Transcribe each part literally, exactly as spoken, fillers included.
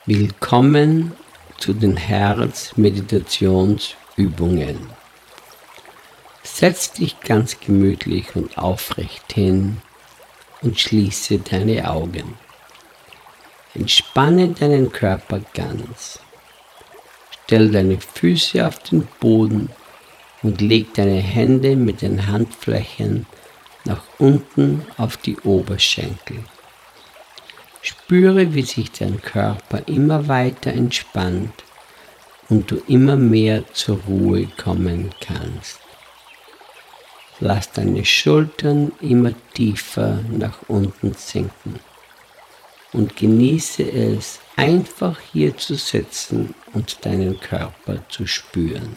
Willkommen zu den Herzmeditationsübungen. Setz dich ganz gemütlich und aufrecht hin und schließe deine Augen. Entspanne deinen Körper ganz. Stell deine Füße auf den Boden und leg deine Hände mit den Handflächen nach unten auf die Oberschenkel. Spüre, wie sich dein Körper immer weiter entspannt und du immer mehr zur Ruhe kommen kannst. Lass deine Schultern immer tiefer nach unten sinken und genieße es, einfach hier zu sitzen und deinen Körper zu spüren.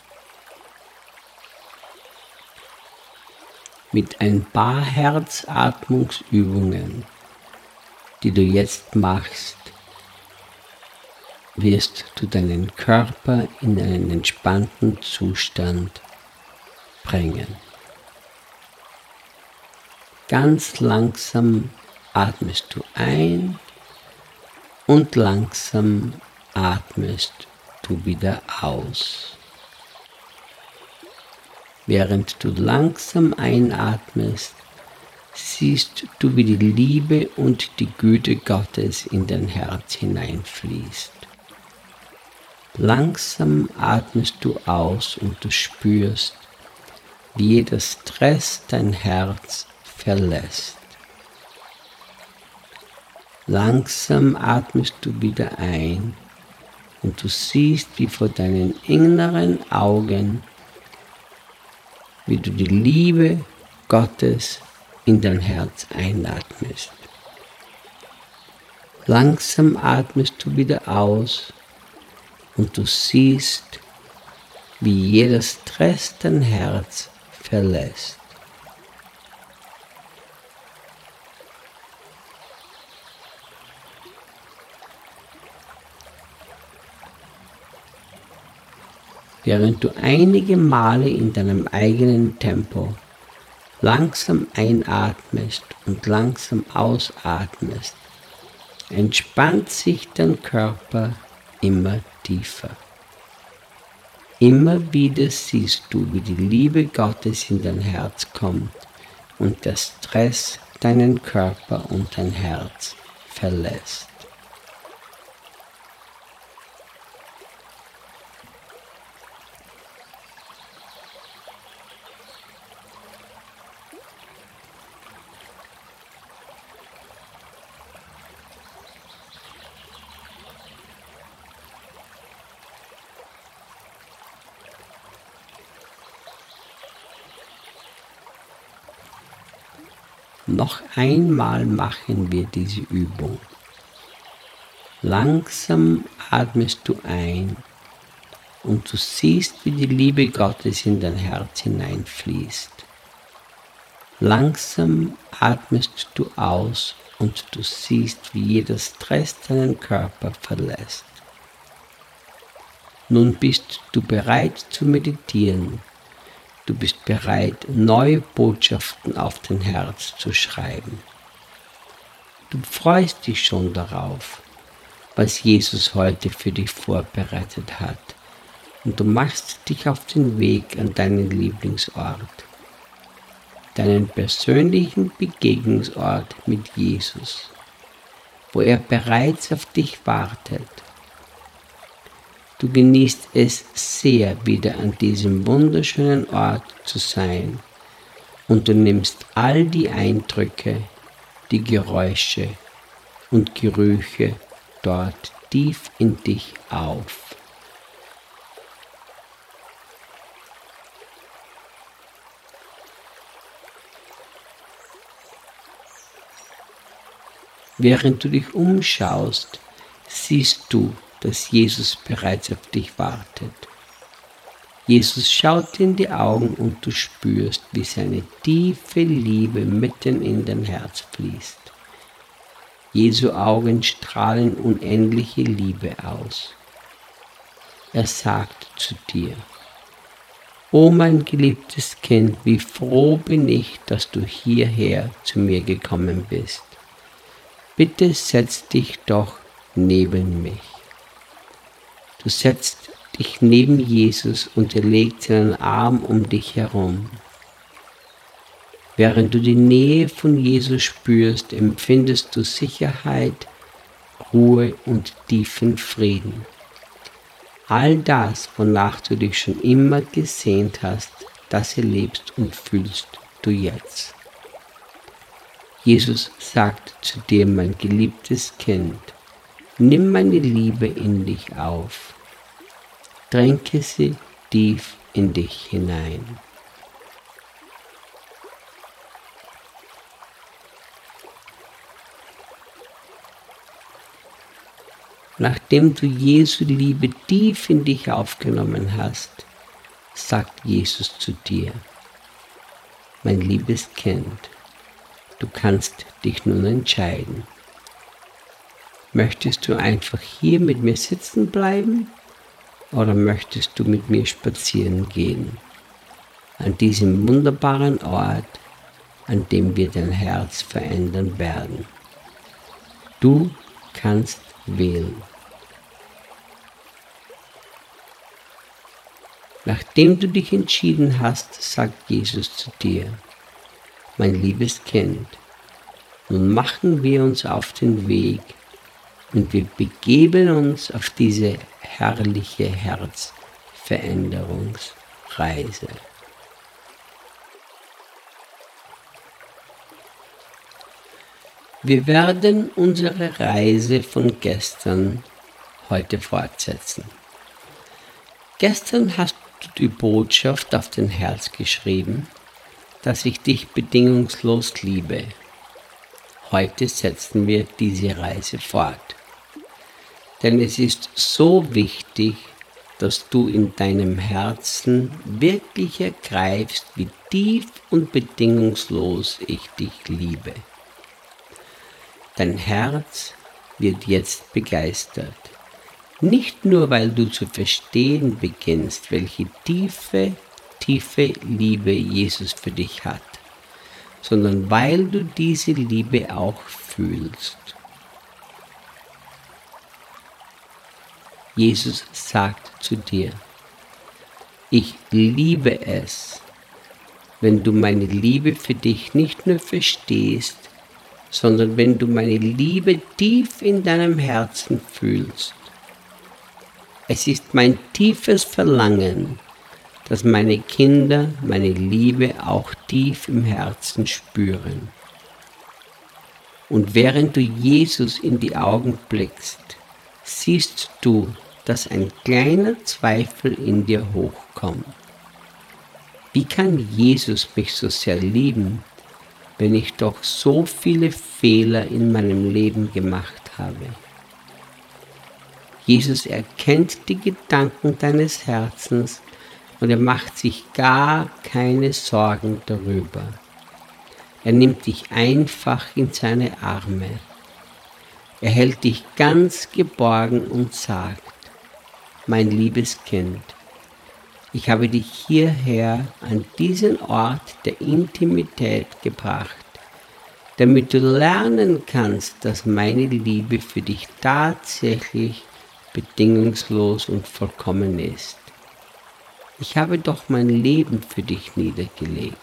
Mit ein paar Herzatmungsübungen, die du jetzt machst, wirst du deinen Körper in einen entspannten Zustand bringen. Ganz langsam atmest du ein und langsam atmest du wieder aus. Während du langsam einatmest, siehst du, wie die Liebe und die Güte Gottes in dein Herz hineinfließt. Langsam atmest du aus und du spürst, wie jeder Stress dein Herz verlässt. Langsam atmest du wieder ein und du siehst, wie vor deinen inneren Augen, wie du die Liebe Gottes in dein Herz einatmest. Langsam atmest du wieder aus und du siehst, wie jeder Stress dein Herz verlässt. Während du einige Male in deinem eigenen Tempo langsam einatmest und langsam ausatmest, entspannt sich dein Körper immer tiefer. Immer wieder siehst du, wie die Liebe Gottes in dein Herz kommt und der Stress deinen Körper und dein Herz verlässt. Noch einmal machen wir diese Übung. Langsam atmest du ein und du siehst, wie die Liebe Gottes in dein Herz hineinfließt. Langsam atmest du aus und du siehst, wie jeder Stress deinen Körper verlässt. Nun bist du bereit zu meditieren. Du bist bereit, neue Botschaften auf dein Herz zu schreiben. Du freust dich schon darauf, was Jesus heute für dich vorbereitet hat. Und du machst dich auf den Weg an deinen Lieblingsort, deinen persönlichen Begegnungsort mit Jesus, wo er bereits auf dich wartet. Du genießt es sehr, wieder an diesem wunderschönen Ort zu sein und du nimmst all die Eindrücke, die Geräusche und Gerüche dort tief in dich auf. Während du dich umschaust, siehst du, dass Jesus bereits auf dich wartet. Jesus schaut dir in die Augen und du spürst, wie seine tiefe Liebe mitten in dein Herz fließt. Jesu Augen strahlen unendliche Liebe aus. Er sagt zu dir: O mein geliebtes Kind, wie froh bin ich, dass du hierher zu mir gekommen bist. Bitte setz dich doch neben mich. Du setzt dich neben Jesus und er legt seinen Arm um dich herum. Während du die Nähe von Jesus spürst, empfindest du Sicherheit, Ruhe und tiefen Frieden. All das, wonach du dich schon immer gesehnt hast, das erlebst und fühlst du jetzt. Jesus sagt zu dir, mein geliebtes Kind, nimm meine Liebe in dich auf. Tränke sie tief in dich hinein. Nachdem du Jesu Liebe tief in dich aufgenommen hast, sagt Jesus zu dir, mein liebes Kind, du kannst dich nun entscheiden. Möchtest du einfach hier mit mir sitzen bleiben oder möchtest du mit mir spazieren gehen? An diesem wunderbaren Ort, an dem wir dein Herz verändern werden. Du kannst wählen. Nachdem du dich entschieden hast, sagt Jesus zu dir, mein liebes Kind, nun machen wir uns auf den Weg und wir begeben uns auf diese herrliche Herzveränderungsreise. Wir werden unsere Reise von gestern heute fortsetzen. Gestern hast du die Botschaft auf dein Herz geschrieben, dass ich dich bedingungslos liebe. Heute setzen wir diese Reise fort. Denn es ist so wichtig, dass du in deinem Herzen wirklich ergreifst, wie tief und bedingungslos ich dich liebe. Dein Herz wird jetzt begeistert. Nicht nur, weil du zu verstehen beginnst, welche tiefe, tiefe Liebe Jesus für dich hat, sondern weil du diese Liebe auch fühlst. Jesus sagt zu dir, ich liebe es, wenn du meine Liebe für dich nicht nur verstehst, sondern wenn du meine Liebe tief in deinem Herzen fühlst. Es ist mein tiefes Verlangen, dass meine Kinder meine Liebe auch tief im Herzen spüren. Und während du Jesus in die Augen blickst, siehst du, dass ein kleiner Zweifel in dir hochkommt. Wie kann Jesus mich so sehr lieben, wenn ich doch so viele Fehler in meinem Leben gemacht habe? Jesus erkennt die Gedanken deines Herzens und er macht sich gar keine Sorgen darüber. Er nimmt dich einfach in seine Arme. Er hält dich ganz geborgen und sagt, mein liebes Kind, ich habe dich hierher an diesen Ort der Intimität gebracht, damit du lernen kannst, dass meine Liebe für dich tatsächlich bedingungslos und vollkommen ist. Ich habe doch mein Leben für dich niedergelegt.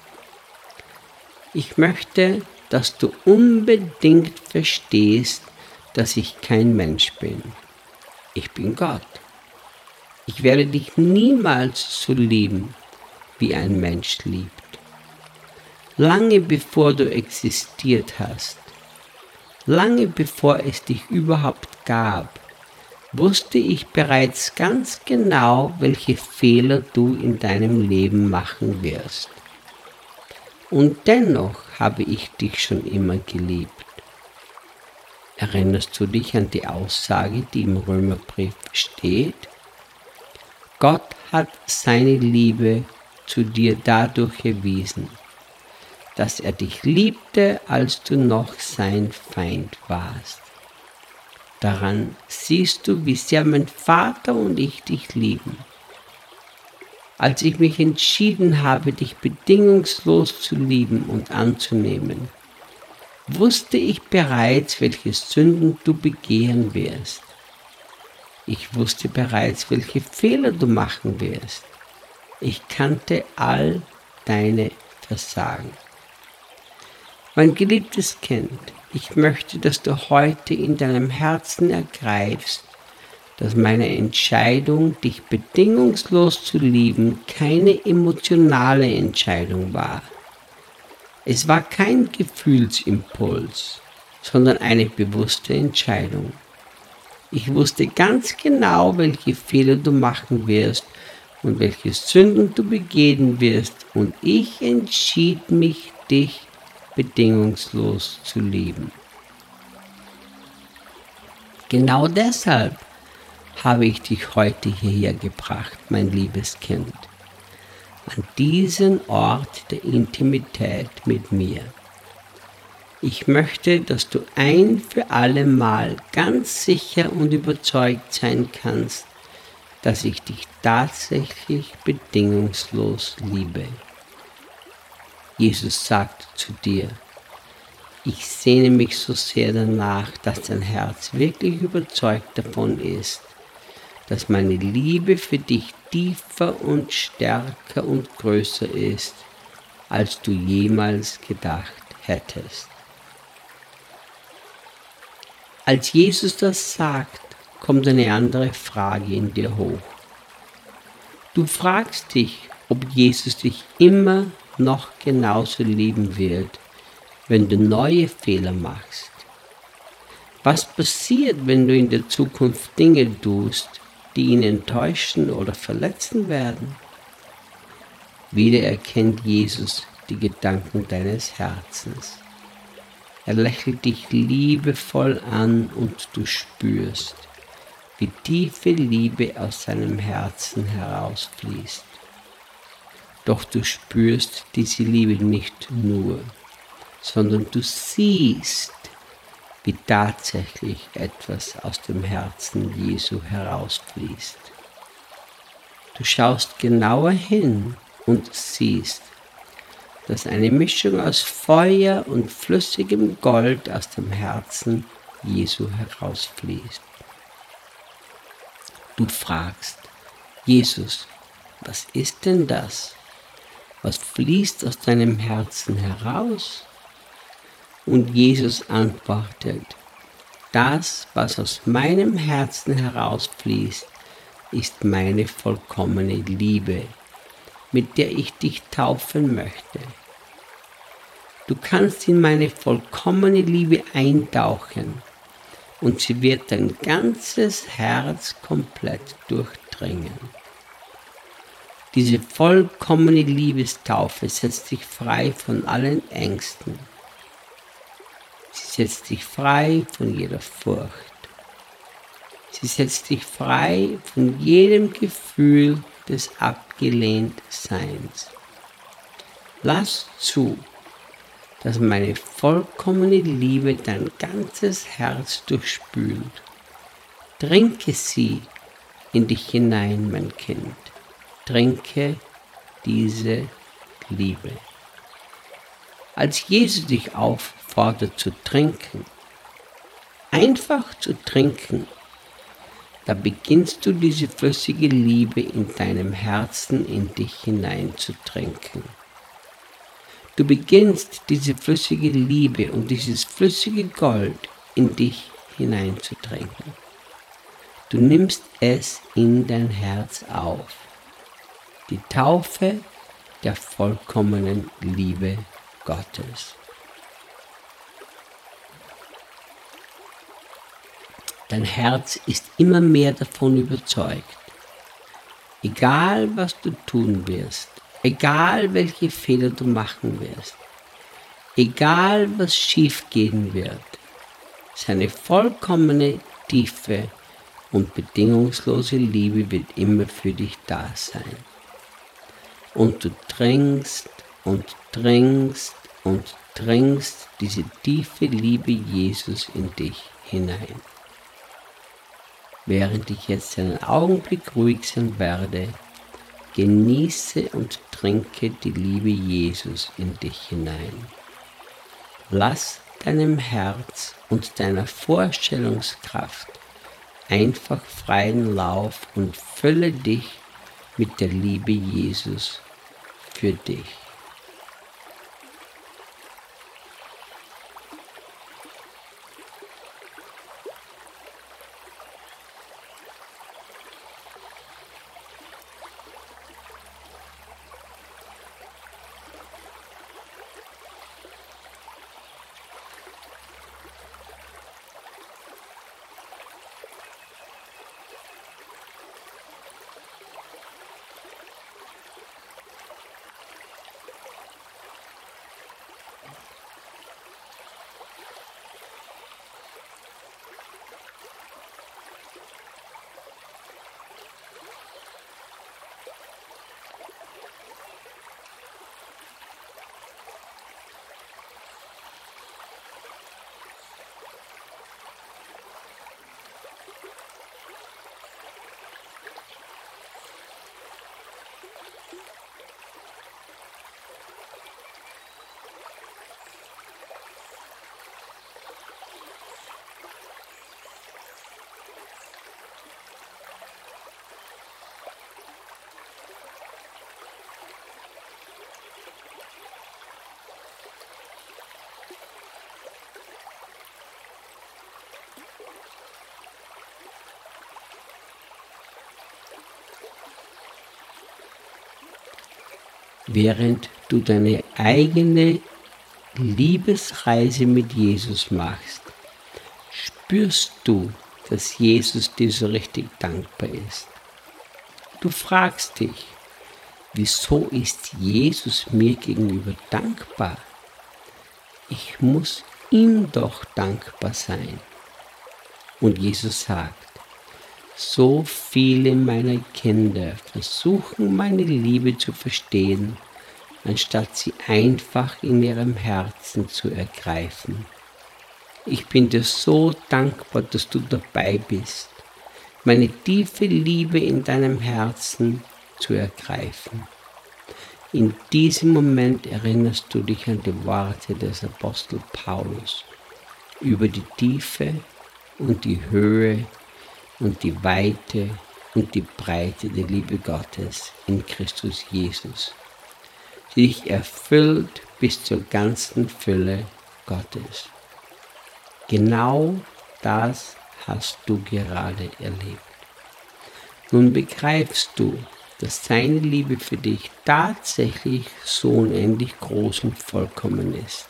Ich möchte, dass du unbedingt verstehst, dass ich kein Mensch bin. Ich bin Gott. Ich werde dich niemals so lieben, wie ein Mensch liebt. Lange bevor du existiert hast, lange bevor es dich überhaupt gab, wusste ich bereits ganz genau, welche Fehler du in deinem Leben machen wirst. Und dennoch habe ich dich schon immer geliebt. Erinnerst du dich an die Aussage, die im Römerbrief steht? Gott hat seine Liebe zu dir dadurch erwiesen, dass er dich liebte, als du noch sein Feind warst. Daran siehst du, wie sehr mein Vater und ich dich lieben. Als ich mich entschieden habe, dich bedingungslos zu lieben und anzunehmen, wusste ich bereits, welche Sünden du begehen wirst. Ich wusste bereits, welche Fehler du machen wirst. Ich kannte all deine Versagen. Mein geliebtes Kind, ich möchte, dass du heute in deinem Herzen ergreifst, dass meine Entscheidung, dich bedingungslos zu lieben, keine emotionale Entscheidung war. Es war kein Gefühlsimpuls, sondern eine bewusste Entscheidung. Ich wusste ganz genau, welche Fehler du machen wirst und welche Sünden du begehen wirst, und ich entschied mich, dich bedingungslos zu lieben. Genau deshalb habe ich dich heute hierher gebracht, mein liebes Kind, an diesen Ort der Intimität mit mir. Ich möchte, dass du ein für alle Mal ganz sicher und überzeugt sein kannst, dass ich dich tatsächlich bedingungslos liebe. Jesus sagt zu dir: Ich sehne mich so sehr danach, dass dein Herz wirklich überzeugt davon ist, dass meine Liebe für dich tiefer und stärker und größer ist, als du jemals gedacht hättest. Als Jesus das sagt, kommt eine andere Frage in dir hoch. Du fragst dich, ob Jesus dich immer noch genauso lieben wird, wenn du neue Fehler machst. Was passiert, wenn du in der Zukunft Dinge tust, die ihn enttäuschen oder verletzen werden? Wieder erkennt Jesus die Gedanken deines Herzens. Er lächelt dich liebevoll an und du spürst, wie tiefe Liebe aus seinem Herzen herausfließt. Doch du spürst diese Liebe nicht nur, sondern du siehst, wie tatsächlich etwas aus dem Herzen Jesu herausfließt. Du schaust genauer hin und siehst, dass eine Mischung aus Feuer und flüssigem Gold aus dem Herzen Jesu herausfließt. Du fragst: Jesus, was ist denn das? Was fließt aus deinem Herzen heraus? Und Jesus antwortet: Das, was aus meinem Herzen herausfließt, ist meine vollkommene Liebe, mit der ich dich taufen möchte. Du kannst in meine vollkommene Liebe eintauchen und sie wird dein ganzes Herz komplett durchdringen. Diese vollkommene Liebestaufe setzt dich frei von allen Ängsten. Sie setzt dich frei von jeder Furcht. Sie setzt dich frei von jedem Gefühl des Abgelehntseins. Lass zu, dass meine vollkommene Liebe dein ganzes Herz durchspült. Trinke sie in dich hinein, mein Kind. Trinke diese Liebe. Als Jesus dich auffordert zu trinken, einfach zu trinken, da beginnst du diese flüssige Liebe in deinem Herzen in dich hinein zu trinken. Du beginnst diese flüssige Liebe und dieses flüssige Gold in dich hinein zu trinken. Du nimmst es in dein Herz auf. Die Taufe der vollkommenen Liebe Gottes. Dein Herz ist immer mehr davon überzeugt, egal was du tun wirst, egal welche Fehler du machen wirst, egal was schief gehen wird, seine vollkommene, tiefe und bedingungslose Liebe wird immer für dich da sein. Und du trinkst und trinkst und trinkst diese tiefe Liebe Jesus in dich hinein. Während ich jetzt einen Augenblick ruhig sein werde, genieße und trinke die Liebe Jesus in dich hinein. Lass deinem Herz und deiner Vorstellungskraft einfach freien Lauf und fülle dich mit der Liebe Jesus für dich. Während du deine eigene Liebesreise mit Jesus machst, spürst du, dass Jesus dir so richtig dankbar ist. Du fragst dich, wieso ist Jesus mir gegenüber dankbar? Ich muss ihm doch dankbar sein. Und Jesus sagt, so viele meiner Kinder versuchen meine Liebe zu verstehen, anstatt sie einfach in ihrem Herzen zu ergreifen. Ich bin dir so dankbar, dass du dabei bist, meine tiefe Liebe in deinem Herzen zu ergreifen. In diesem Moment erinnerst du dich an die Worte des Apostel Paulus über die Tiefe und die Höhe und die Weite und die Breite der Liebe Gottes in Christus Jesus, die dich erfüllt bis zur ganzen Fülle Gottes. Genau das hast du gerade erlebt. Nun begreifst du, dass seine Liebe für dich tatsächlich so unendlich groß und vollkommen ist.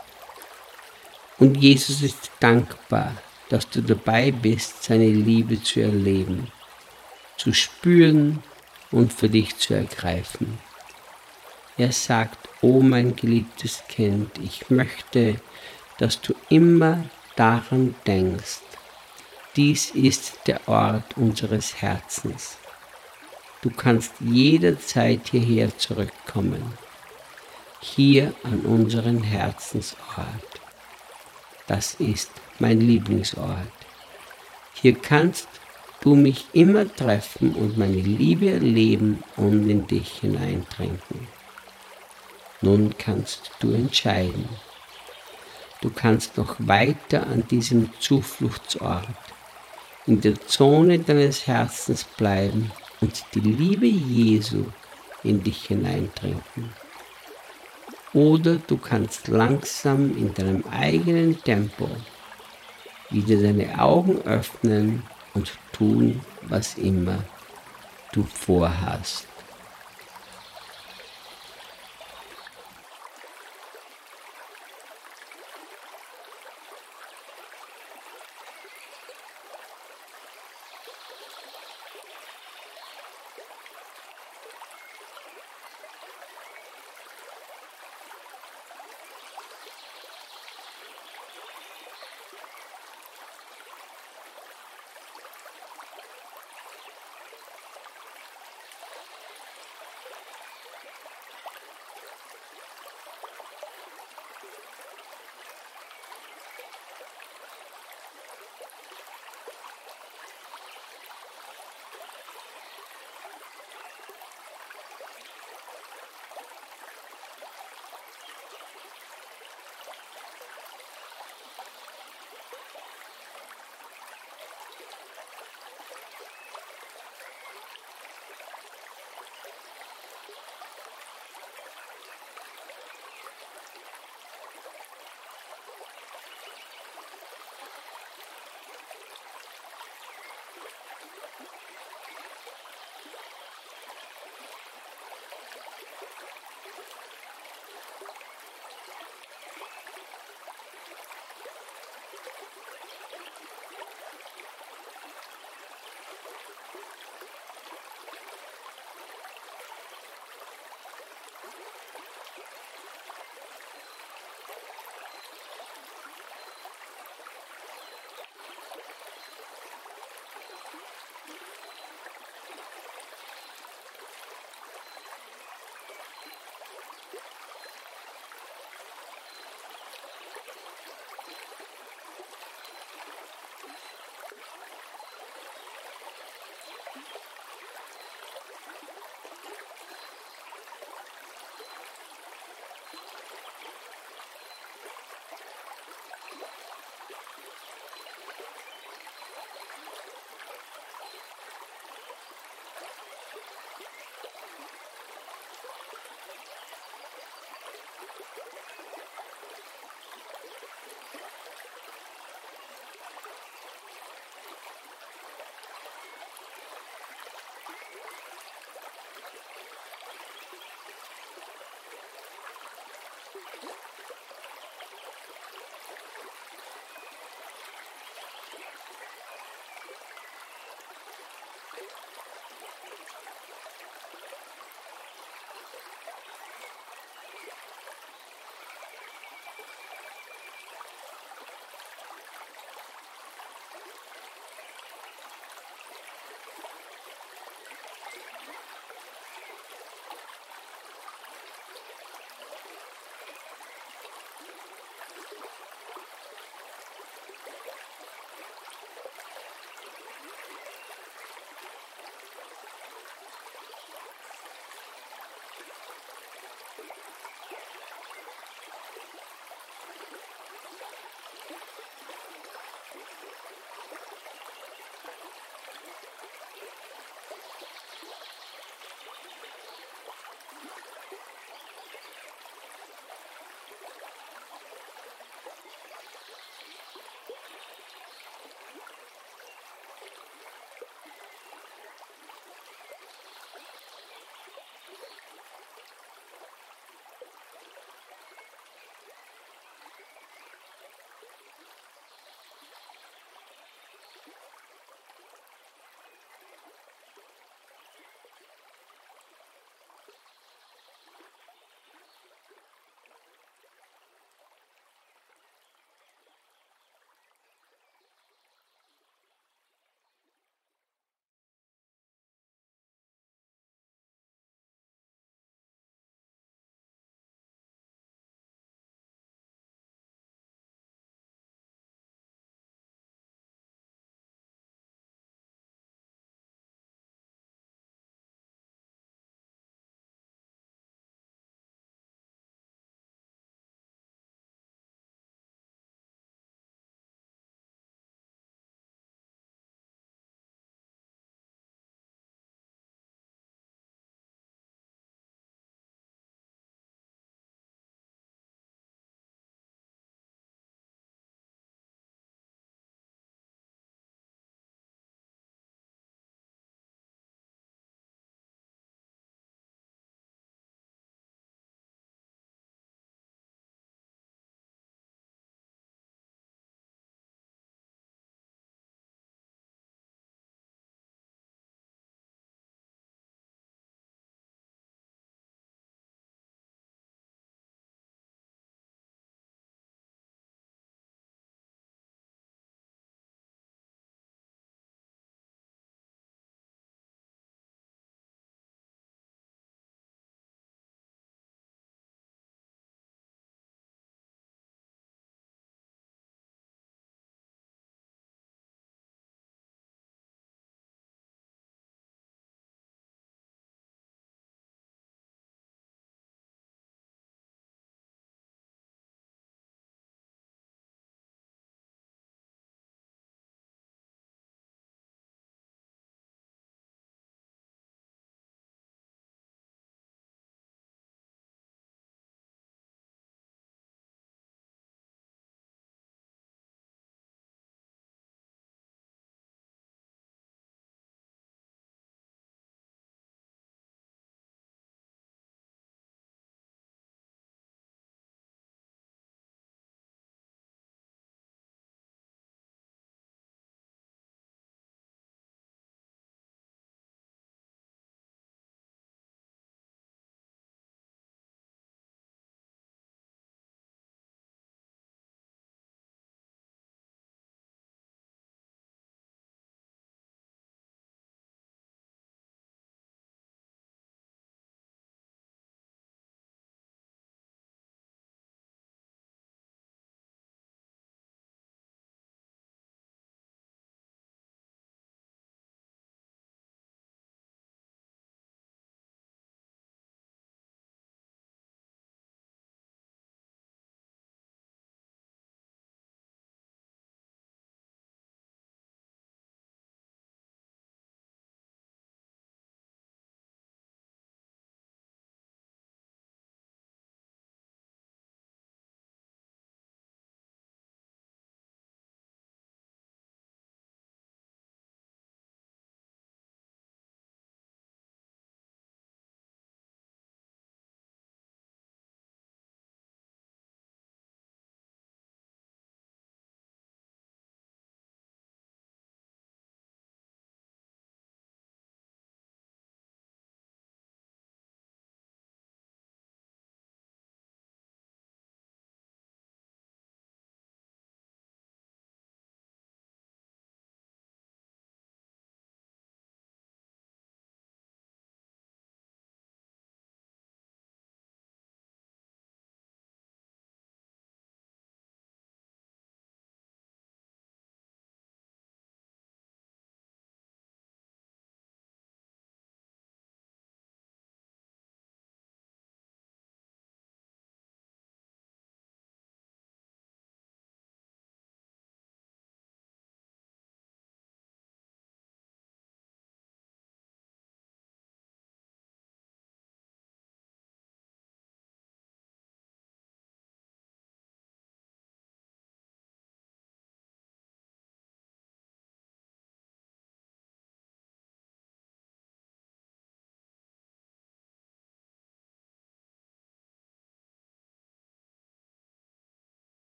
Und Jesus ist dankbar, dass du dabei bist, seine Liebe zu erleben, zu spüren und für dich zu ergreifen. Er sagt, o mein geliebtes Kind, ich möchte, dass du immer daran denkst, dies ist der Ort unseres Herzens. Du kannst jederzeit hierher zurückkommen, hier an unseren Herzensort. Das ist mein Lieblingsort. Hier kannst du mich immer treffen und meine Liebe erleben und in dich hineintrinken. Nun kannst du entscheiden. Du kannst noch weiter an diesem Zufluchtsort, in der Zone deines Herzens bleiben und die Liebe Jesu in dich hineintrinken. Oder du kannst langsam in deinem eigenen Tempo wieder deine Augen öffnen und tun, was immer du vorhast.